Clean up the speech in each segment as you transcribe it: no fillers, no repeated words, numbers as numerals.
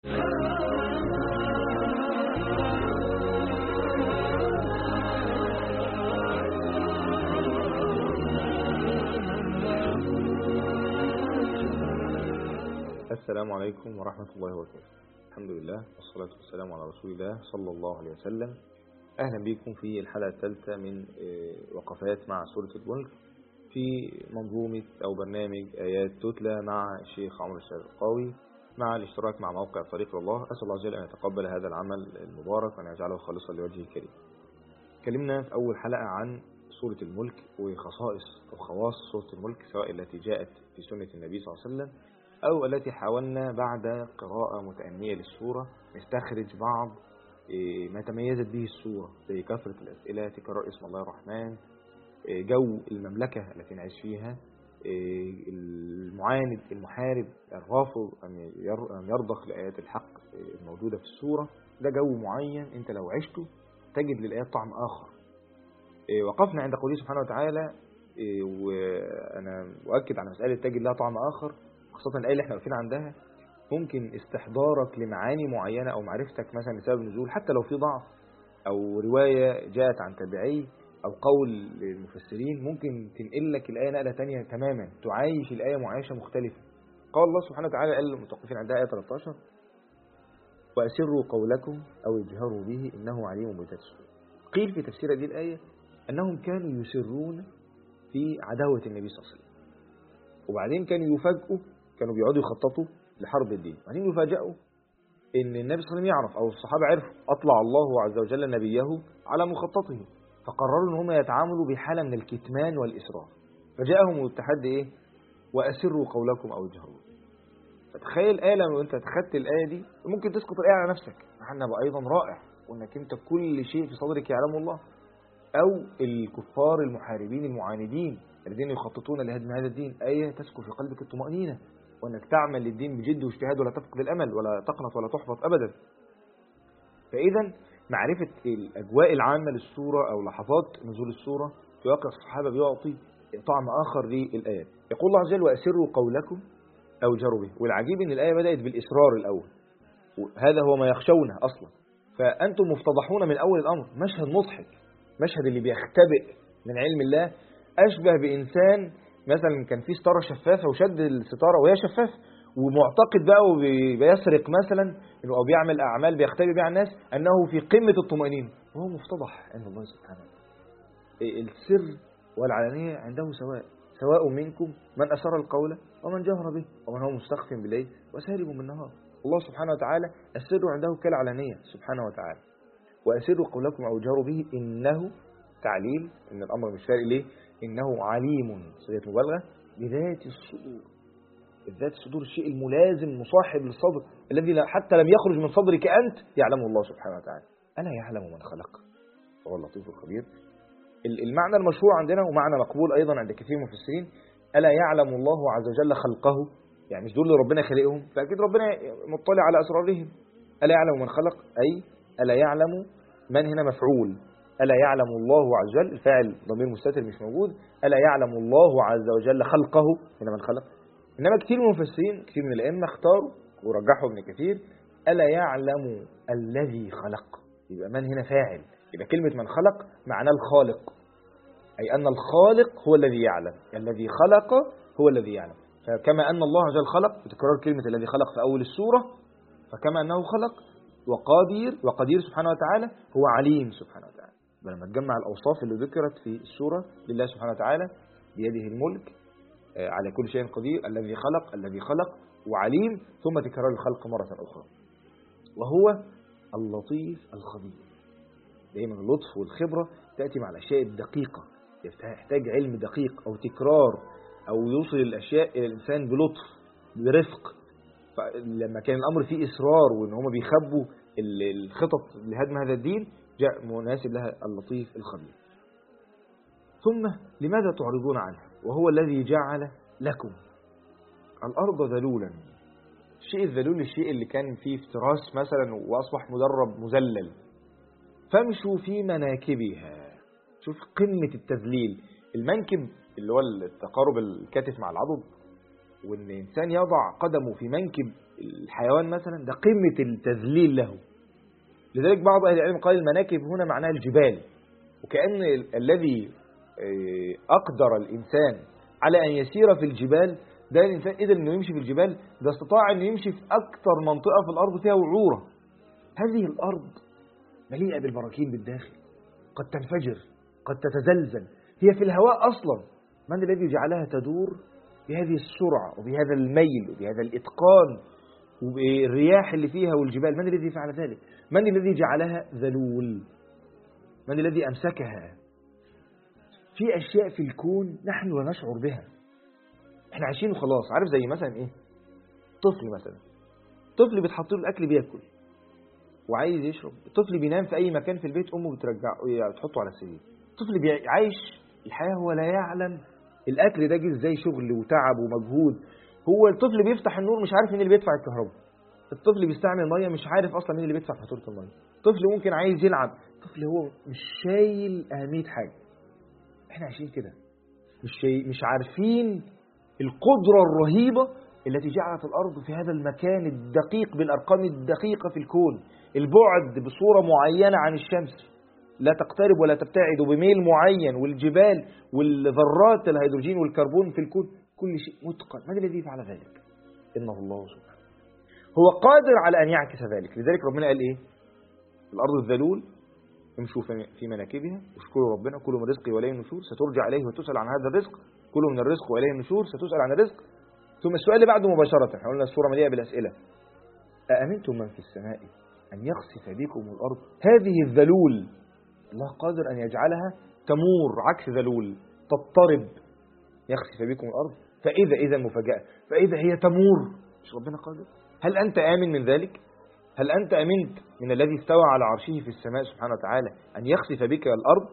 السلام عليكم ورحمة الله وبركاته. الحمد لله والصلاة والسلام على رسول الله صلى الله عليه وسلم. أهلا بكم في الحلقة الثالثة من وقفات مع سورة الملك في منظومة أو برنامج آيات تتلى مع الشيخ عمرو الشرقاوي مع الاشتراك مع موقع طريق الله. أسأل الله جل أن يتقبل هذا العمل المبارك وأن يجعله خالصا لوجهه الكريم. اتكلمنا في أول حلقة عن سورة الملك وخصائص أو خواص سورة الملك، سواء التي جاءت في سنة النبي صلى الله عليه وسلم أو التي حاولنا بعد قراءة متأنية للسورة نستخرج بعض ما تميزت به السورة، زي كثرة الأسئلة، تكرار اسم الله الرحمن، جو المملكة التي نعيش فيها، المعاند المحارب الرافض أن يرضخ لآيات الحق الموجودة في السورة. ده جو معين أنت لو عشته تجد للآيات طعم آخر. وقفنا عند قوله سبحانه وتعالى، وأنا أؤكد على مسألة تجد لها طعم آخر، خاصة الآية اللي احنا واقفين عندها ممكن استحضارك لمعاني معينة أو معرفتك مثلا لسبب النزول، حتى لو في ضعف أو رواية جاءت عن تابعي أو قول المفسرين، ممكن تنقل لك الآية نقلة تانية تماما، تعايش الآية معايشة مختلفة. قال الله سبحانه وتعالى، قال للمتوقفين عندها آية 13: وأسروا قولكم أو اجهروا به إنه عليم بذات الصدور. قيل في تفسير هذه الآية أنهم كانوا يسرون في عداوة النبي صلى الله عليه وسلم، وبعدين كانوا يفاجئوا، كانوا بيقعدوا يخططوا لحرب الدين، وبعدين يفاجئوا ان النبي صلى الله عليه وسلم يعرف او الصحابه عرفوا، اطلع الله عز وجل نبيه على مخططه، فقرروا ان هم يتعاملوا بحاله من الكتمان والاسرار، فجاءهم التحدي ايه؟ واسروا قولكم او اجهروا. فتخيل آية لو انت اتخذت الآية دي ممكن تسقط الآية على نفسك، معنى بقى ايضا رائع، وانك انت كل شيء في صدرك يعلمه الله، او الكفار المحاربين المعاندين الذين يخططون لهدم هذا الدين، آية تسكن في قلبك الطمأنينة، وأنك تعمل للدين بجد واجتهاد ولا تفقد الأمل ولا تقنط ولا تحبط أبدا. فإذا معرفة الأجواء العامة للسورة أو لحظات نزول السورة في واقع الصحابة بيعطي طعم آخر للآيات. يقول الله عز وجل: وأسروا قولكم أو جروا به. والعجيب أن الآية بدأت بالإسرار الأول، هذا هو ما يخشونه أصلا، فأنتم مفتضحون من أول الأمر. مشهد مضحك، مشهد اللي بيختبئ من علم الله، أشبه بإنسان مثلا كان في ستارة شفافة وشد الستارة وهي شفافة ومعتقد بقى وبيسرق مثلا أو بيعمل أعمال بيختبئ بها الناس أنه في قمة الطمأنينة، وهو مفتضح عند الله سبحانه وتعالى. السر والعلانية عنده سواء منكم من أسر القول ومن جهر به ومن هو مستخف بالليل وسارب بالنهار. الله سبحانه وتعالى السر عنده كالعلانية سبحانه وتعالى. وأسروا قولكم أو جهروا به إنه تعليل، إن الأمر مش فارق ليه، إنه عليم، صيغة مبالغة، بذات الصدور. بذات الصدور، الشيء الملازم مصاحب للصدر الذي حتى لم يخرج من صدرك أنت يعلمه الله سبحانه وتعالى. ألا يعلم من خلق وهو اللطيف الخبير. المعنى المشهور عندنا ومعنى مقبول أيضا عند كثير من المفسرين: ألا يعلم الله عز وجل خلقه، يعني مش دول اللي ربنا خلقهم، فأكيد ربنا مطلع على أسرارهم. ألا يعلم من خلق، أي ألا يعلم من هنا مفعول، ألا يعلم الله عز وجل، الفاعل ضمير مستتر مش موجود، ألا يعلم الله عز وجل خلقه، هنا من خلق. إنما كثير من المفسرين، كثير من الأئمة اختاروا ورجحوا ابن كثير: ألا يعلم الذي خلق، يبقى من هنا فاعل، يبقى كلمة من خلق معناه الخالق، أي أن الخالق هو الذي يعلم، الذي خلق هو الذي يعلم. فكما أن الله عز وجل خلق، بتكرار كلمة الذي خلق في أول السورة، فكما أنه خلق وقدير سبحانه وتعالى، هو عليم سبحانه وتعالى. لما تجمع الأوصاف اللي ذكرت في السورة لله سبحانه وتعالى: بيده الملك، على كل شيء قدير، الذي خلق وعليم، ثم تكرار الخلق مرة أخرى، وهو اللطيف الخبير. دائما اللطف والخبرة تأتي مع الأشياء الدقيقة، يحتاج علم دقيق أو تكرار أو يوصل الأشياء إلى الإنسان بلطف برفق. فلما كان الأمر فيه إصرار وإن هم بيخبوا الخطط لهدم هذا الدين، جاء مناسب لها اللطيف الخبير. ثم لماذا تعرضون عنه وهو الذي جعل لكم الأرض ذلولا؟ الشيء الذلول الشيء اللي كان فيه افتراس مثلا وأصبح مدرب مذلل. فامشوا في مناكبها. شوف قمة التذليل، المنكب اللي هو التقارب الكتف مع العضد، وإن الإنسان يضع قدمه في منكب الحيوان مثلا ده قمة التذليل له. لذلك بعض أهل العلم قال المناكب هنا معناها الجبال، وكأن الذي أقدر الإنسان على أن يسير في الجبال ده الإنسان قدر أنه يمشي في الجبال، ده استطاع أنه يمشي في أكثر منطقة في الأرض فيها وعورة. هذه الأرض مليئة بالبراكين بالداخل، قد تنفجر، قد تتزلزل، هي في الهواء أصلا. من الذي جعلها تدور بهذه السرعة وبهذا الميل وبهذا الإتقان وبالرياح اللي فيها والجبال؟ من الذي فعل ذلك؟ من الذي جعلها ذلول؟ من الذي أمسكها؟ في أشياء في الكون نحن لا نشعر بها، احنا عايشين وخلاص. عارف زي مثلا ايه؟ طفل مثلا، طفل بتحط له الأكل بياكل وعايز يشرب، الطفل بينام في أي مكان في البيت أمه بترجعه تحطه على السرير. الطفل عايش الحياة هو لا يعلم الأكل ده جه ازاي، شغل وتعب ومجهود. هو الطفل بيفتح النور مش عارف مين اللي بيدفع الكهرباء، الطفل بيستعمل ميه مش عارف اصلا مين اللي بيدفع فاتوره الميه، الطفل ممكن عايز يلعب، الطفل هو مش شايل اهميه حاجه. احنا عايشين كده مش عارفين القدره الرهيبه التي جعلت الارض في هذا المكان الدقيق بالارقام الدقيقه في الكون، البعد بصوره معينه عن الشمس لا تقترب ولا تبتعد وبميل معين، والجبال والذرات الهيدروجين والكربون في الكون كل شيء متقن. من الذي فعل ذلك؟ إنه الله سبحانه. هو قادر على أن يعكس ذلك. لذلك ربنا قال إيه؟ الأرض الذلول امشوا في مناكبها واشكروا ربنا، كلوا من رزقه وإليه النشور، سترجع إليه وتسأل عن هذا الرزق، كلوا من الرزق وإليه النشور، ستسأل عن الرزق. ثم السؤال اللي بعده مباشرة، احنا قلنا السورة مليئة بالأسئلة. أأمنتم من في السماء أن يخسف بكم الأرض؟ هذه الذلول الله قادر أن يجعلها تمور عكس ذلول، تضطرب، يخسف بكم الأرض إذا مفاجأة، فإذا هي تمور. مش ربنا قادر؟ هل أنت آمن من ذلك؟ هل أنت أمنت من الذي استوى على عرشه في السماء سبحانه وتعالى أن يخسف بك الأرض؟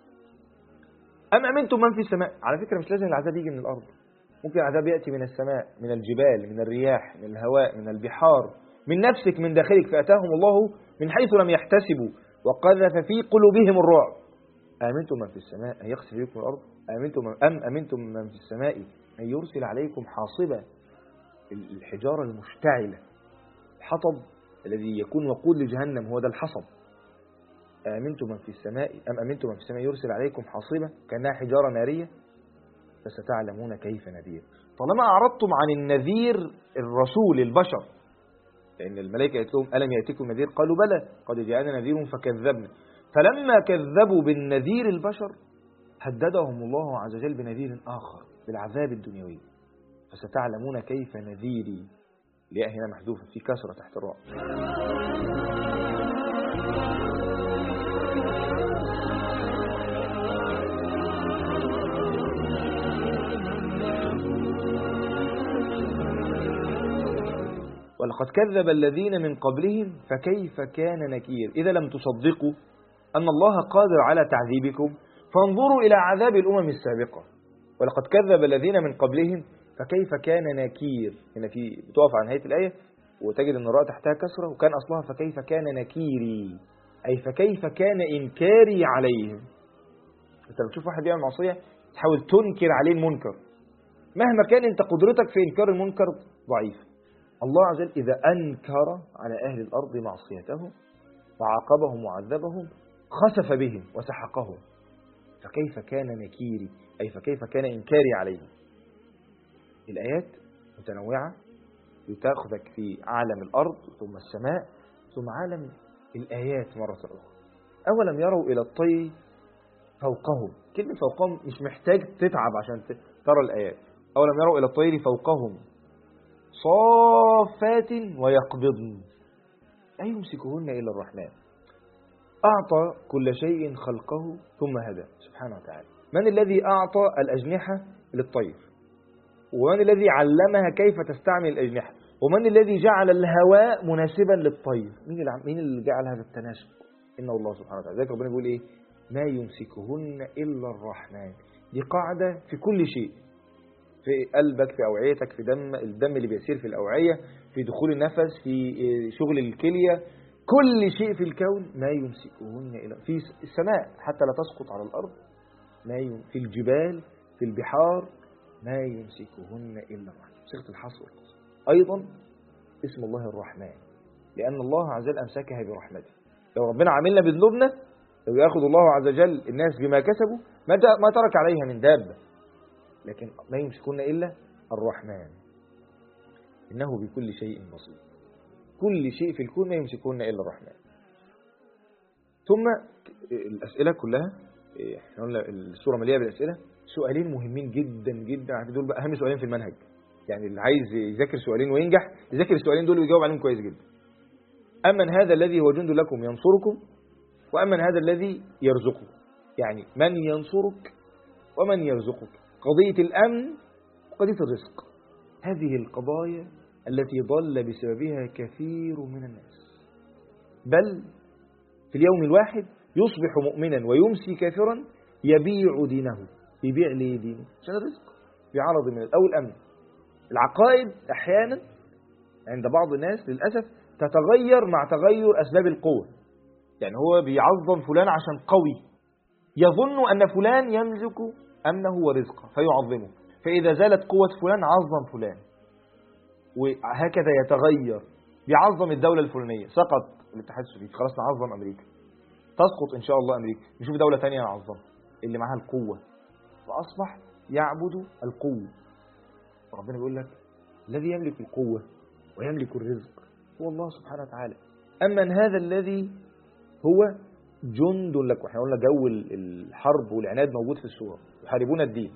أم أمنتم من في السماء؟ على فكرة مش لازم العذاب يجي من الأرض، ممكن العذاب يأتي من السماء، من الجبال، من الرياح، من الهواء، من البحار، من نفسك، من داخلك. فأتاهم الله من حيث لم يحتسبوا وقذف في قلوبهم الرعب. أمنتم من في السماء أن يخسف بكم الأرض أمنتم من في السماء أن يرسل عليكم حاصبا، الحجارة المشتعلة، الحطب الذي يكون وقود لجهنم هو ده الحصب. أمنتم من في السماء أمنتم من في السماء يرسل عليكم حاصبا كأنها حجارة نارية، فستعلمون كيف نذير. طالما أعرضتم عن النذير الرسول البشر، لأن الملائكة قالت لهم ألم يأتكم نذير؟ قالوا بلى قد جاءنا نذير فكذبنا. فلما كذبوا بالنذير البشر هددهم الله عز وجل بنذير آخر بالعذاب الدنيوي، فستعلمون كيف نذيري. الياء هنا محذوفة في كسرة تحت الراء. ولقد كذب الذين من قبلهم فكيف كان نكير. إذا لم تصدقوا أن الله قادر على تعذيبكم فانظروا إلى عذاب الأمم السابقة. ولقد كذب الذين من قبلهم فكيف كان نكير. هنا في بتقف عن نهاية الآية وتجد أن الراء تحتها كسرة، وكان أصلها فكيف كان نكيري، أي فكيف كان إنكاري عليهم. أنت لما تشوف واحد يعمل معصية تحاول تنكر عليه المنكر، مهما كان أنت قدرتك في إنكار المنكر ضعيف. الله عز وجل إذا أنكر على أهل الأرض معصيتهم وعاقبهم وعذبهم خسف بهم وسحقهم. فكيف كان نكيري، أي فكيف كان إنكاري عليهم. الآيات متنوعة لتأخذك في عالم الأرض ثم السماء ثم عالم الآيات مرة أخرى. أولم يروا إلى الطير فوقهم. كلمة فوقهم مش محتاج تتعب عشان ترى الآيات. أولم يروا إلى الطير فوقهم صافات ويقبضن لا يمسكهن إلا الرحمن. أعطى كل شيء خلقه ثم هدى سبحانه وتعالى. من الذي أعطى الأجنحة للطير؟ ومن الذي علمها كيف تستعمل الأجنحة؟ ومن الذي جعل الهواء مناسبا للطير؟ مين اللي جعل هذا التناسب؟ إنه الله سبحانه وتعالى. ذلك ربنا بيقول إيه؟ ما يمسكهن إلا الرحمن. دي قاعدة في كل شيء، في قلبك، في أوعيتك، في الدم اللي بيسير في الأوعية، في دخول النفس، في شغل الكلية، كل شيء في الكون ما يمسكهن إلا في السماء حتى لا تسقط على الأرض، في الجبال، في البحار، ما يمسكهن إلا الرحمن. صيغة الحصر. أيضا اسم الله الرحمن، لأن الله عز وجل أمسكها برحمته. لو ربنا عاملنا بذنوبنا، لو يأخذ الله عز وجل الناس بما كسبوا ما ترك عليها من دابة، لكن ما يمسكون إلا الرحمن، إنه بكل شيء بصير. كل شيء في الكون ما يمسكون إلا الرحمن. ثم الأسئلة كلها، احنا قلنا السورة مليئة بالأسئلة. سؤالين مهمين جدا جدا، دول بقى أهم سؤالين في المنهج. يعني اللي عايز يذاكر سؤالين وينجح يذاكر السؤالين دول ويجاوب عليهم كويس جدا. أمن هذا الذي هو جند لكم ينصركم، وأمن هذا الذي يرزقكم. يعني من ينصرك ومن يرزقك، قضية الأمن وقضية الرزق. هذه القضايا التي ضل بسببها كثير من الناس، بل في اليوم الواحد يصبح مؤمنا ويمسي كافرا، يبيع دينه. يبيع ليه دينه؟ عشان الرزق، بعرض من أو الأمن. العقائد أحيانا عند بعض الناس للأسف تتغير مع تغير أسباب القوة. يعني هو بيعظم فلان عشان قوي، يظن أن فلان يملك أمنه ورزقه فيعظمه، فإذا زالت قوة فلان عظم فلان، وهكذا يتغير. بيعظم الدولة الفلانية، سقط الاتحاد السوفيتي خلاص نعظم أمريكا، تسقط إن شاء الله أمريكا، نشوف دولة تانية نعظمها اللي معها القوة، فأصبح يعبد القوة. ربنا بيقول لك الذي يملك القوة ويملك الرزق هو الله سبحانه وتعالى. أمن هذا الذي هو جند لكم. احنا قلنا جو الحرب والعناد موجود في السورة، يحاربون الدين.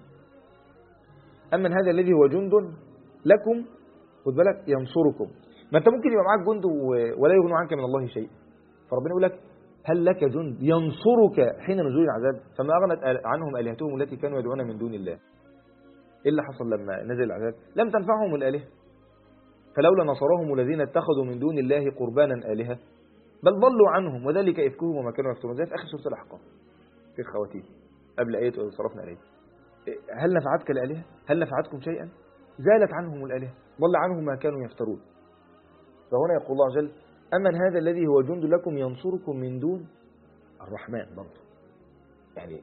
أمن هذا الذي هو جند لكم، خد بالك، ينصركم. ما انت ممكن يبقى معاك جند ولا يغني عنك من الله شيء. فربنا يقول لك هل لك جند ينصرك حين نزول العذاب؟ فما أغنت عنهم آلهتهم التي كانوا يدعون من دون الله. إيه اللي حصل لما نزل العذاب؟ لم تنفعهم الآلهة، فلولا نصرهم الذين اتخذوا من دون الله قربانا آلهة بل ضلوا عنهم وذلك إفكهم وما كانوا يفترون. زي في آخر سورة الأحقاف في الخواتيم قبل آية صرفنا عليه. هل نفعتك الآلهة؟ هل نفعتكم شيئا؟ زالت عنهم الآلهة، ضل عنهم ما كانوا يفترون. فهنا يقول الله عز وجل أمن هذا الذي هو جند لكم ينصركم من دون الرحمن. برضه يعني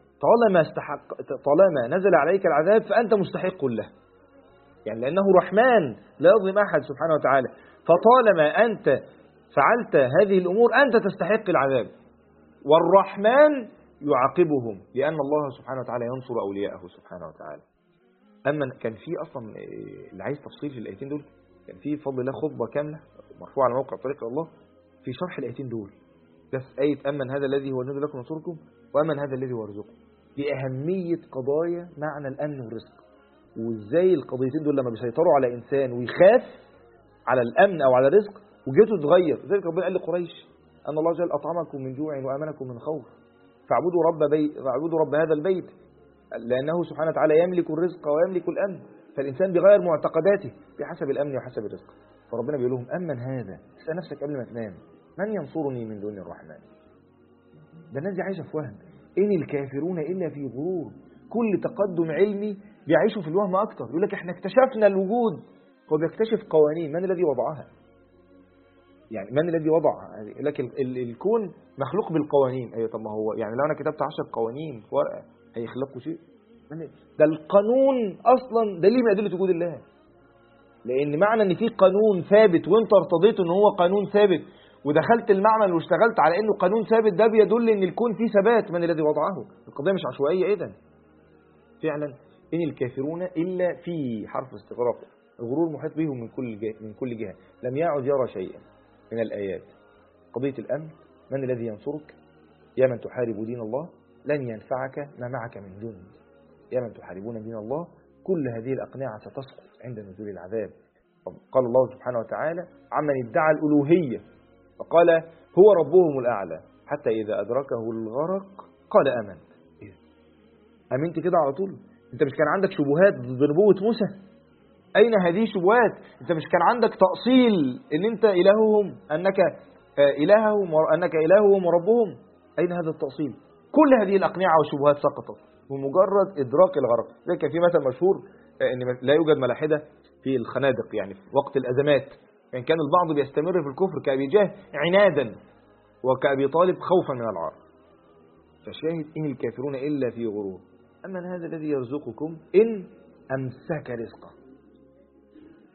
طالما نزل عليك العذاب فأنت مستحق له، يعني لأنه رحمن لا يظلم أحد سبحانه وتعالى. فطالما أنت فعلت هذه الأمور أنت تستحق العذاب، والرحمن يعاقبهم، لأن الله سبحانه وتعالى ينصر أولياءه سبحانه وتعالى. أما كان في أصلا اللي عايز تفصيل في الآيتين دول، كان في بفضل الله خطبة كاملة مرفوعة على موقع طريق الله في شرح الآيتين دول، بس آية أمن هذا الذي هو جند لكم ينصركم وأمن هذا الذي هو رزقكم، لأهمية قضايا معنى الأمن والرزق، وإزاي القضيتين دول لما بيسيطروا على إنسان ويخاف على الأمن أو على الرزق وجهته تتغير. ذلك ربنا قال لقريش أن الله جل أطعمكم من جوع وأمنكم من خوف فاعبدوا رب هذا البيت، لأنه سبحانه وتعالى يملك الرزق ويملك الأمن. فالإنسان بيغير معتقداته بحسب الأمن وحسب الرزق. فربنا بيقول لهم أمن هذا، اسأل نفسك قبل ما تنام، من ينصرني من دون الرحمن؟ ده الناس دي عايشة في وهم. إن الكافرون إلا في غرور. كل تقدم علمي بيعيشوا في الوهم أكتر. يقول لك إحنا اكتشفنا الوجود، هو بيكتشف قوانين. من الذي وضعها؟ يعني من الذي وضعها؟ يقول لك الكون مخلوق بالقوانين. أيوة، طب ما هو يعني لو أنا كتبت 10 قوانين في ورقة هيخلقوا شيء؟ ده القانون أصلا دليل من أدلة وجود الله، لأن معنى إن في قانون ثابت وأنت ارتضيت إن هو قانون ثابت ودخلت المعمل واشتغلت على إنه قانون ثابت، ده بيدل إن الكون فيه ثبات. من الذي وضعه؟ القضية مش عشوائية. إذن فعلا إن الكافرون إلا في حرف استغراق، الغرور محيط بهم من كل جهة، لم يعد يرى شيئا من الآيات. قضية الأمن، من الذي ينصرك؟ يا من تحارب دين الله لن ينفعك ما معك من جند. يا من تحاربون دين الله، كل هذه الأقنعة ستسقط عند نزول العذاب. قال الله سبحانه وتعالى عمن ادعى الألوهية فقال هو ربهم الأعلى حتى إذا أدركه الغرق قال آمنت. أمنت كده على طول؟ أنت مش كان عندك شبهات ضد نبوة موسى؟ أين هذه الشبهات؟ أنت مش كان عندك تأصيل إن أنت إلههم، أنك إلههم وربهم؟ أين هذا التأصيل؟ كل هذه الأقنعة والشبهات سقطت بمجرد إدراك الغرق. زي كان في مثل مشهور إن لا يوجد ملاحدة في الخنادق، يعني في وقت الأزمات. يعني كان البعض بيستمر في الكفر كأبي جهل عنادا وكأبي طالب خوفا من العار. فشاهد إن الكافرون إلا في غرور. أما هذا الذي يرزقكم إن أمسك رزقه.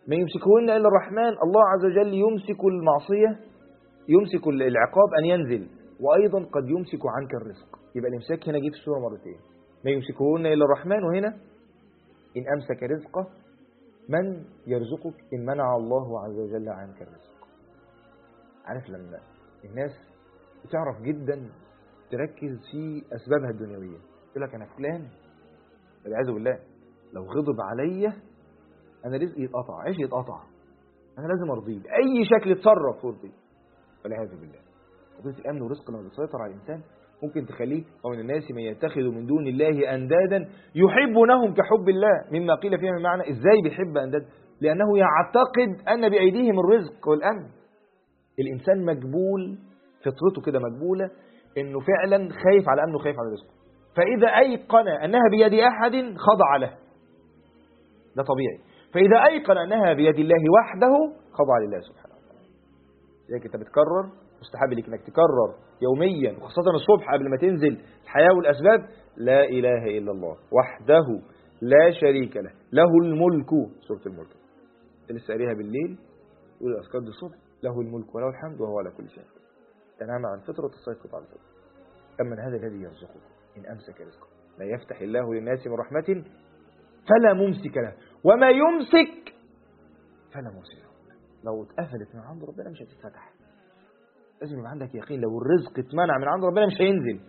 ما يمسكهن إلا الرحمن. الله عز وجل يمسك المعصية، يمسك العقاب أن ينزل، وأيضا قد يمسك عنك الرزق. يبقى الإمساك هنا جه في السورة مرتين، ما يمسكهن إلا الرحمن، وهنا إن أمسك رزقه من يرزقك إن منع الله عز وجل عنك الرزق. عارف لما الناس بتعرف جدا تركز في أسبابها الدنيوية، يقول لك أنا فلان والعياذ بالله لو غضب عليا أنا رزقي يتقطع، عيشي يتقطع، أنا لازم أرضيه بأي شكل يتصرف وارضيه، والعياذ بالله. قضية الأمن والرزق لما بتسيطر على الإنسان ممكن تخليه ومن الناس من يتخذ من دون الله أندادا يحبونهم كحب الله، مما قيل فيها من معنى إزاي بيحب أنداد؟ لأنه يعتقد أن بأيديهم الرزق والأمن. الإنسان مجبول، فطرته كده مجبولة إنه فعلا خايف على أمنه، خايف على رزقه، فإذا أيقن أنها بيد أحد خضع له، ده طبيعي. فإذا أيقن أنها بيد الله وحده خضع لله سبحانه وتعالى. لذلك أنت بتكرر، مستحب لك انك تكرر يوميا وخاصة الصبح قبل ما تنزل الحياة والأسباب: لا إله إلا الله وحده لا شريك له، له الملك. سورة الملك لسه قاريها بالليل، يقول الأذكار دي الصبح: له الملك وله الحمد وهو على كل شيء قدير. تنام عن فطرة تسيقط على الفطرة. أما هذا الذي يرزقه إن أمسك رزقه لا يفتح الله للناس من رحمة فلا ممسك له، وما يمسك فلا مرسل له. لو اتقفلت من عند ربنا مش هتتفتح. لازم يبقى عندك يقين لو الرزق اتمنع من عند ربنا مش هينزل.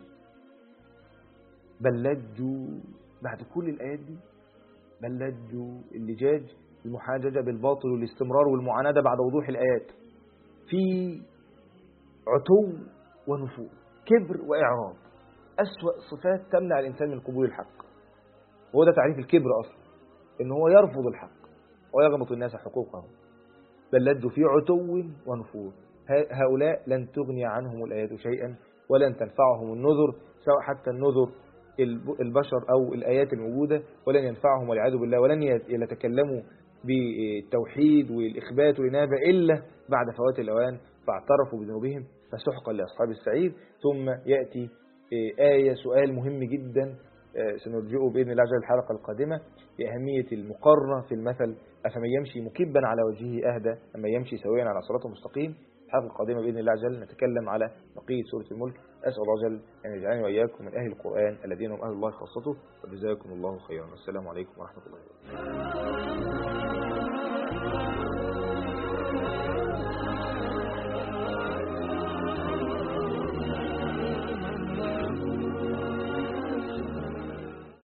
بل لجوا بعد كل الآيات دي، بل لجوا اللجاج المحاججة بالباطل والاستمرار والمعاندة بعد وضوح الآيات في عتو ونفور، كبر وإعراض، أسوأ صفات تمنع الإنسان من قبول الحق. وهو ده تعريف الكبر أصلا، إن هو يرفض الحق ويغمط الناس حقوقهم. بل لجوا في عتو ونفور. هؤلاء لن تغني عنهم الآيات شيئا ولن تنفعهم النذر، سواء حتى النذر البشر أو الآيات الموجودة، ولن ينفعهم والعياذ بالله، ولن يتكلموا بالتوحيد والإخبات والإنابة إلا بعد فوات الأوان، فاعترفوا بذنوبهم فسحقا لأصحاب السعير. ثم يأتي آية سؤال مهم جدا سنرجئه بإذن الله عز وجل الحلقة القادمة بأهمية المقارنة في المثل: أفمن يمشي مكبا على وجهه أهدى أما يمشي سويا على صراط مستقيم. الحلقة القادمة بإذن الله عز وجل نتكلم على بقية سورة الملك. أسأل الله عز وجل أن يجعلني وإياكم من أهل القرآن الذين هم أهل الله خاصته، وجزاكم الله خيرا. والسلام عليكم ورحمة الله وبركاته.